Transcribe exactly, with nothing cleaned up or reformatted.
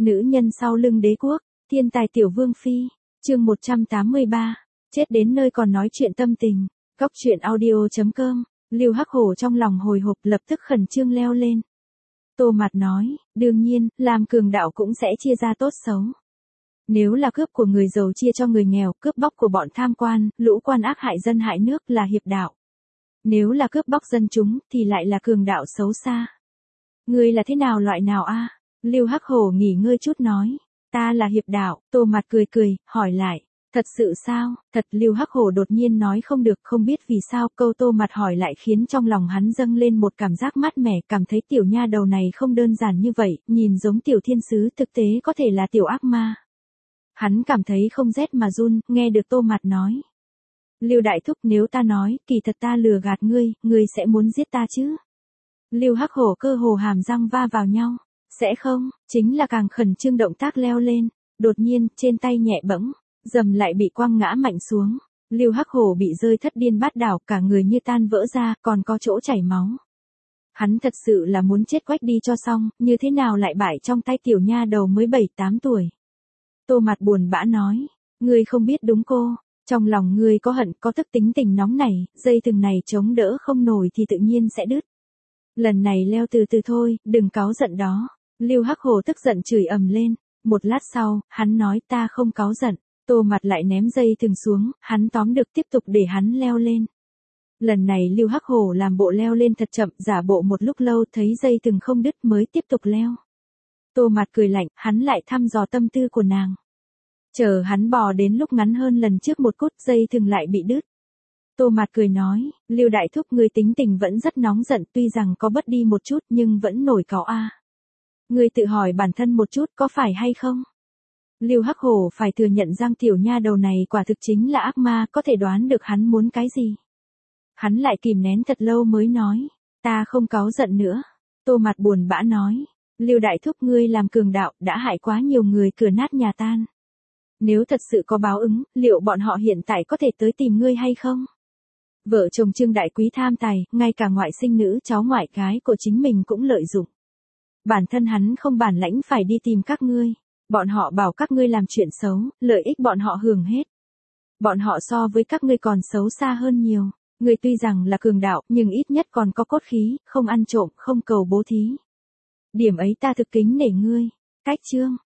Nữ nhân sau lưng đế quốc, thiên tài tiểu vương phi, chương một trăm tám mươi ba, chết đến nơi còn nói chuyện tâm tình, góc truyện audio chấm com, Lưu Hắc Hổ trong lòng hồi hộp lập tức khẩn trương leo lên. Tô Mạt nói, đương nhiên, làm cường đạo cũng sẽ chia ra tốt xấu. Nếu là cướp của người giàu chia cho người nghèo, cướp bóc của bọn tham quan, lũ quan ác hại dân hại nước là hiệp đạo. Nếu là cướp bóc dân chúng thì lại là cường đạo xấu xa. Ngươi là thế nào loại nào a? Lưu Hắc Hổ nghỉ ngơi chút nói, ta là hiệp đạo. Tô Mạt cười cười, hỏi lại, thật sự sao? Thật. Lưu Hắc Hổ đột nhiên nói không được, không biết vì sao, câu Tô Mạt hỏi lại khiến trong lòng hắn dâng lên một cảm giác mát mẻ, cảm thấy tiểu nha đầu này không đơn giản như vậy, nhìn giống tiểu thiên sứ, thực tế có thể là tiểu ác ma. Hắn cảm thấy không rét mà run, nghe được Tô Mạt nói. Lưu đại thúc, nếu ta nói, kỳ thật ta lừa gạt ngươi, ngươi sẽ muốn giết ta chứ? Lưu Hắc Hổ cơ hồ hàm răng va vào nhau. Sẽ không, chính là càng khẩn trương động tác leo lên. Đột nhiên, trên tay nhẹ bẫng, dầm lại bị quăng ngã mạnh xuống. Lưu Hắc Hổ bị rơi thất điên bát đảo, cả người như tan vỡ ra, còn có chỗ chảy máu. Hắn thật sự là muốn chết quách đi cho xong, như thế nào lại bại trong tay tiểu nha đầu mới bảy tám tuổi. Tô Mạt buồn bã nói, ngươi không biết đúng cô, trong lòng ngươi có hận, có tức, tính tình nóng nảy, dây thừng này chống đỡ không nổi thì tự nhiên sẽ đứt. Lần này leo từ từ thôi, đừng cáu giận đó. Lưu Hắc Hổ tức giận chửi ầm lên. Một lát sau, hắn nói, ta không cáu giận. Tô Mạt lại ném dây thừng xuống, hắn tóm được tiếp tục để hắn leo lên. Lần này Lưu Hắc Hổ làm bộ leo lên thật chậm, giả bộ một lúc lâu thấy dây thừng không đứt mới tiếp tục leo. Tô Mạt cười lạnh, hắn lại thăm dò tâm tư của nàng. Chờ hắn bò đến lúc ngắn hơn lần trước một cút, dây thừng lại bị đứt. Tô Mạt cười nói, Lưu đại thúc, ngươi tính tình vẫn rất nóng giận, tuy rằng có bớt đi một chút nhưng vẫn nổi cáu a. Ngươi tự hỏi bản thân một chút, có phải hay không? Lưu Hắc Hổ phải thừa nhận rằng tiểu nha đầu này quả thực chính là ác ma, có thể đoán được hắn muốn cái gì. Hắn lại kìm nén thật lâu mới nói, ta không cáu giận nữa. Tô Mạt buồn bã nói, Lưu đại thúc, ngươi làm cường đạo, đã hại quá nhiều người, cửa nát nhà tan. Nếu thật sự có báo ứng, liệu bọn họ hiện tại có thể tới tìm ngươi hay không? Vợ chồng Trương Đại Quý tham tài, ngay cả ngoại sinh nữ cháu ngoại gái của chính mình cũng lợi dụng. Bản thân hắn không bản lãnh phải đi tìm các ngươi. Bọn họ bảo các ngươi làm chuyện xấu, lợi ích bọn họ hưởng hết. Bọn họ so với các ngươi còn xấu xa hơn nhiều. Ngươi tuy rằng là cường đạo, nhưng ít nhất còn có cốt khí, không ăn trộm, không cầu bố thí. Điểm ấy ta thực kính nể ngươi. Cách chương.